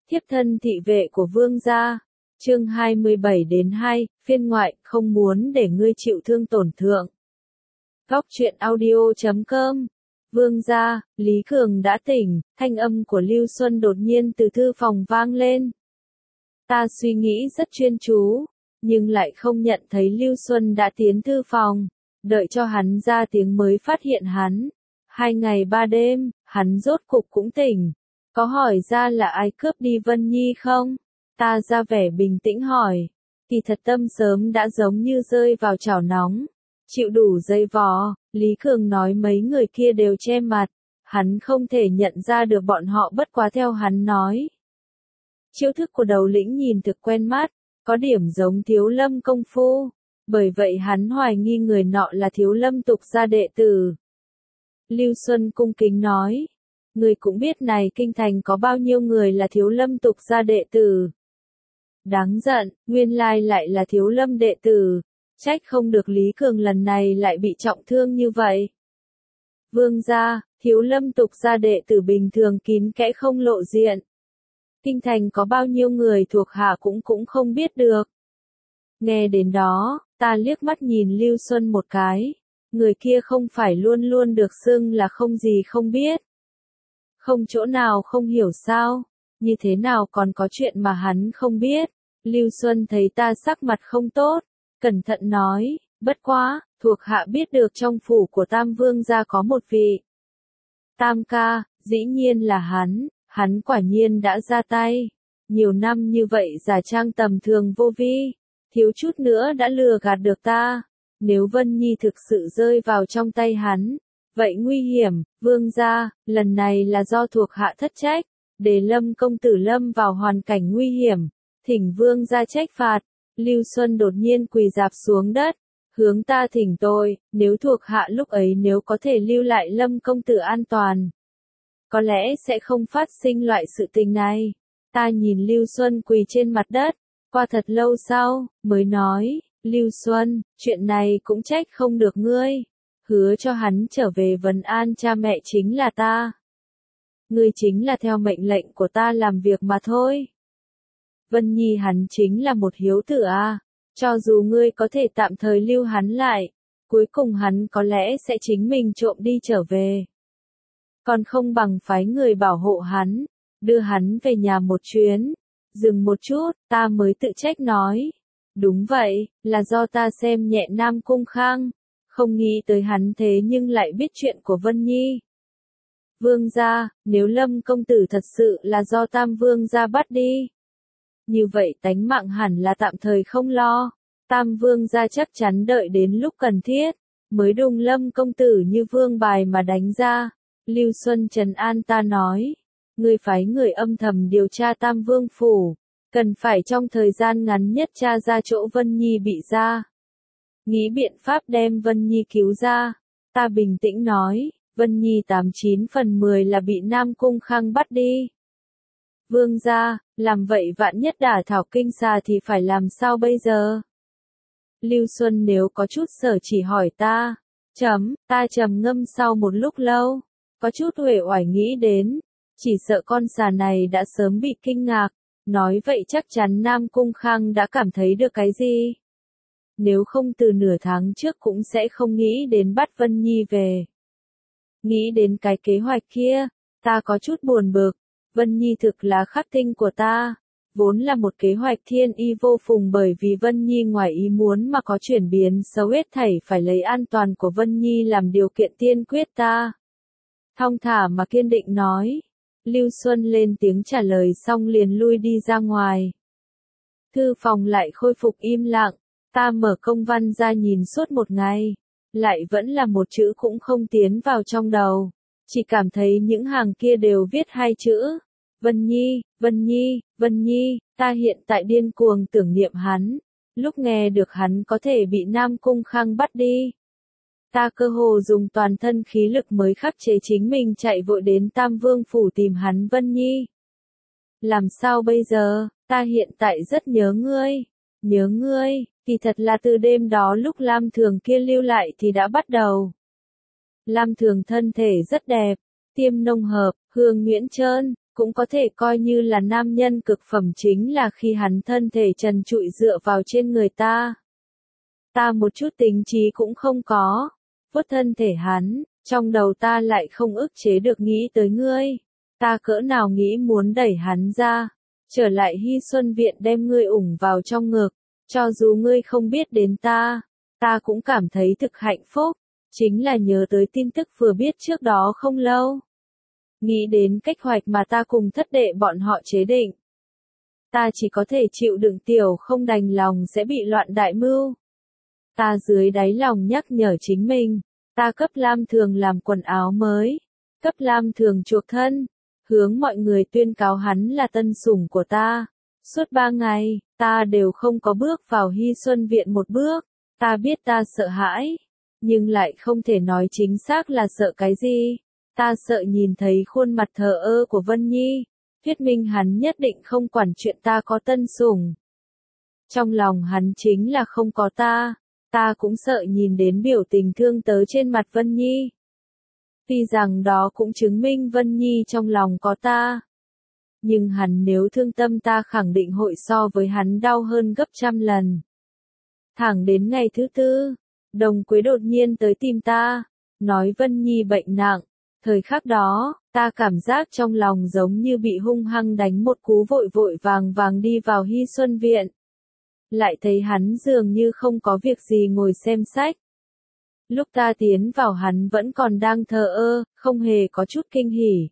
Thiếp thân thị vệ của vương gia. Chương 27-2, phiên ngoại, không muốn để ngươi chịu thương tổn thượng. Góc truyện audio.com. Vương gia, Lý Cường đã tỉnh, thanh âm của Lưu Xuân đột nhiên từ thư phòng vang lên. Ta suy nghĩ rất chuyên chú, nhưng lại không nhận thấy Lưu Xuân đã tiến thư phòng, đợi cho hắn ra tiếng mới phát hiện hắn. 2 ngày 3 đêm, hắn rốt cục cũng tỉnh. Có hỏi ra là ai cướp đi Vân Nhi không? Ta ra vẻ bình tĩnh hỏi. Kỳ thật tâm sớm đã giống như rơi vào chảo nóng. Chịu đủ dây vò, Lý Cường nói mấy người kia đều che mặt. Hắn không thể nhận ra được bọn họ bất quá theo hắn nói. Chiêu thức của đầu lĩnh nhìn thực quen mắt, có điểm giống Thiếu Lâm công phu. Bởi vậy hắn hoài nghi người nọ là Thiếu Lâm tục gia đệ tử. Lưu Xuân cung kính nói. Người cũng biết này kinh thành có bao nhiêu người là Thiếu Lâm tục gia đệ tử. Đáng giận, nguyên lai lại là Thiếu Lâm đệ tử. Trách không được Lý Cường lần này lại bị trọng thương như vậy. Vương gia, Thiếu Lâm tục gia đệ tử bình thường kín kẽ không lộ diện. Kinh thành có bao nhiêu người thuộc hạ cũng không biết được. Nghe đến đó, ta liếc mắt nhìn Lưu Xuân một cái. Người kia không phải luôn luôn được xưng là không gì không biết. Không chỗ nào không hiểu sao, như thế nào còn có chuyện mà hắn không biết. Lưu Xuân thấy ta sắc mặt không tốt, cẩn thận nói, bất quá, thuộc hạ biết được trong phủ của Tam Vương gia có một vị. Tam ca, dĩ nhiên là hắn quả nhiên đã ra tay. Nhiều năm như vậy giả trang tầm thường vô vi, thiếu chút nữa đã lừa gạt được ta. Nếu Vân Nhi thực sự rơi vào trong tay hắn, vậy nguy hiểm, vương gia, lần này là do thuộc hạ thất trách, để Lâm công tử lâm vào hoàn cảnh nguy hiểm, thỉnh vương gia trách phạt. Lưu Xuân đột nhiên quỳ rạp xuống đất, hướng ta thỉnh tội, nếu thuộc hạ lúc ấy nếu có thể lưu lại Lâm công tử an toàn, có lẽ sẽ không phát sinh loại sự tình này. Ta nhìn Lưu Xuân quỳ trên mặt đất, qua thật lâu sau, mới nói, Lưu Xuân, chuyện này cũng trách không được ngươi. Hứa cho hắn trở về vấn an cha mẹ chính là ta. Ngươi chính là theo mệnh lệnh của ta làm việc mà thôi. Vân Nhi hắn chính là một hiếu tử à. Cho dù ngươi có thể tạm thời lưu hắn lại, cuối cùng hắn có lẽ sẽ chính mình trộm đi trở về. Còn không bằng phái người bảo hộ hắn, đưa hắn về nhà một chuyến. Dừng một chút, ta mới tự trách nói. Đúng vậy, là do ta xem nhẹ Nam Cung Khang. Không nghĩ tới hắn thế nhưng lại biết chuyện của Vân Nhi. Vương gia, nếu Lâm công tử thật sự là do Tam Vương gia bắt đi, như vậy tánh mạng hẳn là tạm thời không lo. Tam Vương gia chắc chắn đợi đến lúc cần thiết, mới đùng Lâm công tử như vương bài mà đánh ra. Lưu Xuân trấn an ta nói, ngươi phái người âm thầm điều tra Tam Vương phủ, cần phải trong thời gian ngắn nhất tra ra chỗ Vân Nhi bị ra. Nghĩ biện pháp đem Vân Nhi cứu ra. Ta bình tĩnh nói, Vân Nhi 89 phần 10 là bị Nam Cung Khang bắt đi. Vương gia, làm vậy vạn nhất đả thảo kinh xà thì phải làm sao bây giờ? Lưu Xuân nếu có chút sở chỉ hỏi ta. Ta trầm ngâm sau một lúc lâu, có chút uể oải nghĩ đến, chỉ sợ con xà này đã sớm bị kinh ngạc, nói vậy chắc chắn Nam Cung Khang đã cảm thấy được cái gì. Nếu không từ nửa tháng trước cũng sẽ không nghĩ đến bắt Vân Nhi về. Nghĩ đến cái kế hoạch kia, ta có chút buồn bực. Vân Nhi thực là khắc tinh của ta, vốn là một kế hoạch thiên y vô phùng, bởi vì Vân Nhi ngoài ý muốn mà có chuyển biến xấu, hết thảy phải lấy an toàn của Vân Nhi làm điều kiện tiên quyết. Ta thong thả mà kiên định nói. Lưu Xuân lên tiếng trả lời xong liền lui đi ra ngoài. Thư phòng lại khôi phục im lặng. Ta mở công văn ra nhìn suốt một ngày, lại vẫn là một chữ cũng không tiến vào trong đầu. Chỉ cảm thấy những hàng kia đều viết 2 chữ. Vân Nhi, Vân Nhi, Vân Nhi. Ta hiện tại điên cuồng tưởng niệm hắn. Lúc nghe được hắn có thể bị Nam Cung Khang bắt đi, ta cơ hồ dùng toàn thân khí lực mới khắc chế chính mình chạy vội đến Tam Vương phủ tìm hắn. Vân Nhi, làm sao bây giờ? Ta hiện tại rất nhớ ngươi. Nhớ ngươi. Kỳ thật là từ đêm đó lúc Lam Thường kia lưu lại thì đã bắt đầu. Lam Thường thân thể rất đẹp, tiêm nông hợp, hương nhuyễn trơn, cũng có thể coi như là nam nhân cực phẩm chính là khi hắn thân thể trần trụi dựa vào trên người ta. Ta một chút tính trí cũng không có, vuốt thân thể hắn, trong đầu ta lại không ức chế được nghĩ tới ngươi. Ta cỡ nào nghĩ muốn đẩy hắn ra, trở lại Hy Xuân Viện đem ngươi ủng vào trong ngực, cho dù ngươi không biết đến ta cũng cảm thấy thực hạnh phúc, chính là nhớ tới tin tức vừa biết trước đó không lâu. Nghĩ đến cách hoạch mà ta cùng thất đệ bọn họ chế định. Ta chỉ có thể chịu đựng tiểu không đành lòng sẽ bị loạn đại mưu. Ta dưới đáy lòng nhắc nhở chính mình, ta cấp Lam Thường làm quần áo mới, cấp Lam Thường chuộc thân, hướng mọi người tuyên cáo hắn là tân sủng của ta. Suốt 3 ngày, ta đều không có bước vào Hy Xuân Viện một bước, ta biết ta sợ hãi, nhưng lại không thể nói chính xác là sợ cái gì. Ta sợ nhìn thấy khuôn mặt thờ ơ của Vân Nhi, thuyết minh hắn nhất định không quản chuyện ta có tân sủng. Trong lòng hắn chính là không có ta cũng sợ nhìn đến biểu tình thương tớ trên mặt Vân Nhi. Tuy rằng đó cũng chứng minh Vân Nhi trong lòng có ta. Nhưng hắn nếu thương tâm ta khẳng định hội so với hắn đau hơn gấp trăm lần. Thẳng đến ngày thứ 4, Đồng Quế đột nhiên tới tìm ta, nói Vân Nhi bệnh nặng. Thời khắc đó, ta cảm giác trong lòng giống như bị hung hăng đánh một cú, vội vội vàng đi vào Hy Xuân Viện. Lại thấy hắn dường như không có việc gì ngồi xem sách. Lúc ta tiến vào hắn vẫn còn đang thờ ơ, không hề có chút kinh hỉ.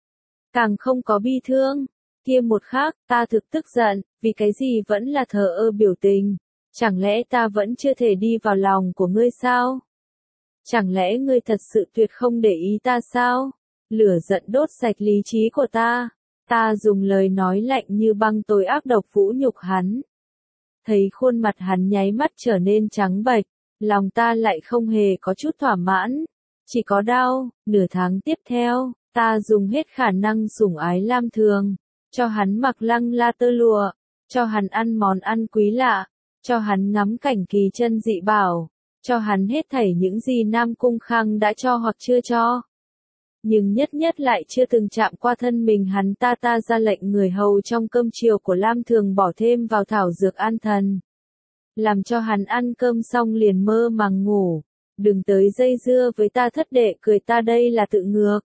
Càng không có bi thương. Kia một khắc, ta thực tức giận, vì cái gì vẫn là thờ ơ biểu tình. Chẳng lẽ ta vẫn chưa thể đi vào lòng của ngươi sao? Chẳng lẽ ngươi thật sự tuyệt không để ý ta sao? Lửa giận đốt sạch lý trí của ta. Ta dùng lời nói lạnh như băng tối ác độc vũ nhục hắn. Thấy khuôn mặt hắn nháy mắt trở nên trắng bệch, lòng ta lại không hề có chút thỏa mãn. Chỉ có đau. Nửa tháng tiếp theo, ta dùng hết khả năng sủng ái Lam Thường. Cho hắn mặc lăng la tơ lụa. Cho hắn ăn món ăn quý lạ. Cho hắn ngắm cảnh kỳ chân dị bảo. Cho hắn hết thảy những gì Nam Cung Khang đã cho hoặc chưa cho. Nhưng nhất nhất lại chưa từng chạm qua thân mình hắn. Ta ra lệnh người hầu trong cơm chiều của Lam Thường bỏ thêm vào thảo dược an thần. Làm cho hắn ăn cơm xong liền mơ màng ngủ. Đừng tới dây dưa với ta thất đệ, cười ta đây là tự ngược.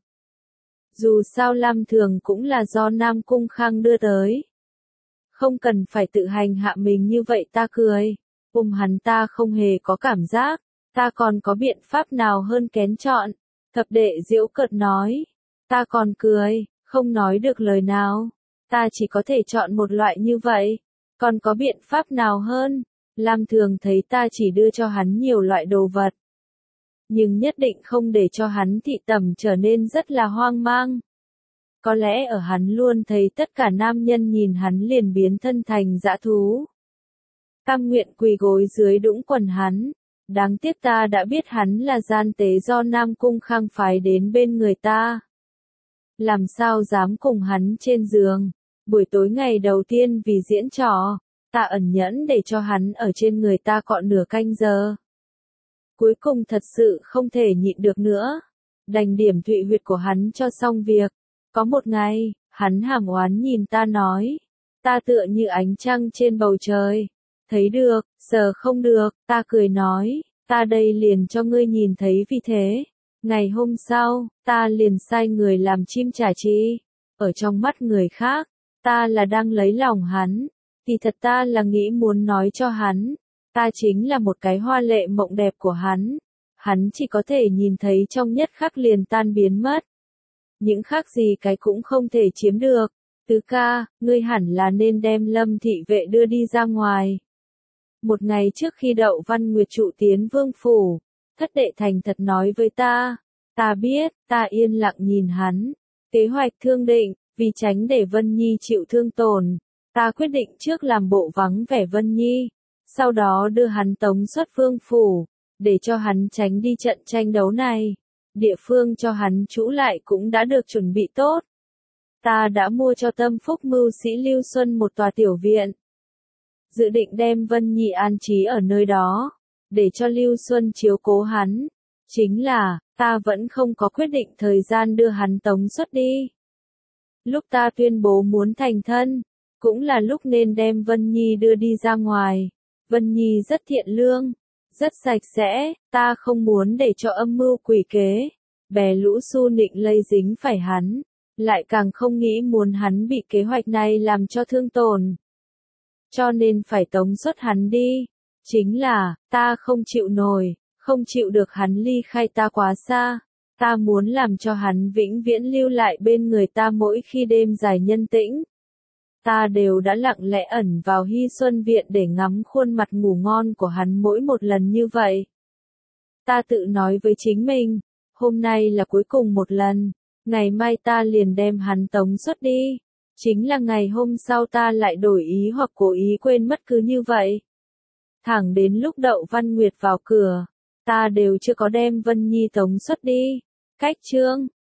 Dù sao Lam Thường cũng là do Nam Cung Khang đưa tới. Không cần phải tự hành hạ mình như vậy, ta cười. Hắn ta không hề có cảm giác. Ta còn có biện pháp nào hơn kén chọn? Thập đệ giễu cợt nói. Ta còn cười, không nói được lời nào. Ta chỉ có thể chọn một loại như vậy. Còn có biện pháp nào hơn? Lam Thường thấy ta chỉ đưa cho hắn nhiều loại đồ vật. Nhưng nhất định không để cho hắn thị tẩm, trở nên rất là hoang mang. Có lẽ ở hắn luôn thấy tất cả nam nhân nhìn hắn liền biến thân thành dã thú. Cam nguyện quỳ gối dưới đũng quần hắn. Đáng tiếc ta đã biết hắn là gian tế do Nam Cung Khang phái đến bên người ta. Làm sao dám cùng hắn trên giường. Buổi tối ngày đầu tiên vì diễn trò, ta ẩn nhẫn để cho hắn ở trên người ta cọ nửa canh giờ. Cuối cùng thật sự không thể nhịn được nữa. Đành điểm thụy huyệt của hắn cho xong việc. Có một ngày, hắn hàm oán nhìn ta nói. Ta tựa như ánh trăng trên bầu trời. Thấy được, sờ không được, ta cười nói. Ta đây liền cho ngươi nhìn thấy vì thế. Ngày hôm sau, ta liền sai người làm chim trả chi. Ở trong mắt người khác, ta là đang lấy lòng hắn. Thì thật ta là nghĩ muốn nói cho hắn. Ta chính là một cái hoa lệ mộng đẹp của hắn. Hắn chỉ có thể nhìn thấy trong nhất khắc liền tan biến mất. Những khác gì cái cũng không thể chiếm được. Tứ ca, ngươi hẳn là nên đem Lâm thị vệ đưa đi ra ngoài. Một ngày trước khi Đậu Văn Nguyệt trụ tiến vương phủ, thất đệ thành thật nói với ta. Ta biết, ta yên lặng nhìn hắn. Kế hoạch thương định, vì tránh để Vân Nhi chịu thương tổn. Ta quyết định trước làm bộ vắng vẻ Vân Nhi. Sau đó đưa hắn tống xuất vương phủ, để cho hắn tránh đi trận tranh đấu này. Địa phương cho hắn trú lại cũng đã được chuẩn bị tốt. Ta đã mua cho Tâm Phúc mưu sĩ Lưu Xuân một tòa tiểu viện. Dự định đem Vân Nhi an trí ở nơi đó, để cho Lưu Xuân chiếu cố hắn. Chính là, ta vẫn không có quyết định thời gian đưa hắn tống xuất đi. Lúc ta tuyên bố muốn thành thân, cũng là lúc nên đem Vân Nhi đưa đi ra ngoài. Vân Nhi rất thiện lương, rất sạch sẽ, ta không muốn để cho âm mưu quỷ kế, bè lũ xu nịnh lây dính phải hắn, lại càng không nghĩ muốn hắn bị kế hoạch này làm cho thương tổn. Cho nên phải tống xuất hắn đi. Chính là, ta không chịu nổi, không chịu được hắn ly khai ta quá xa. Ta muốn làm cho hắn vĩnh viễn lưu lại bên người ta mỗi khi đêm dài nhân tĩnh. Ta đều đã lặng lẽ ẩn vào Hy Xuân Viện để ngắm khuôn mặt ngủ ngon của hắn mỗi một lần như vậy. Ta tự nói với chính mình, hôm nay là cuối cùng một lần, ngày mai ta liền đem hắn tống xuất đi. Chính là ngày hôm sau ta lại đổi ý hoặc cố ý quên mất cứ như vậy. Thẳng đến lúc Đậu Văn Nguyệt vào cửa, ta đều chưa có đem Vân Nhi tống xuất đi. Cách chương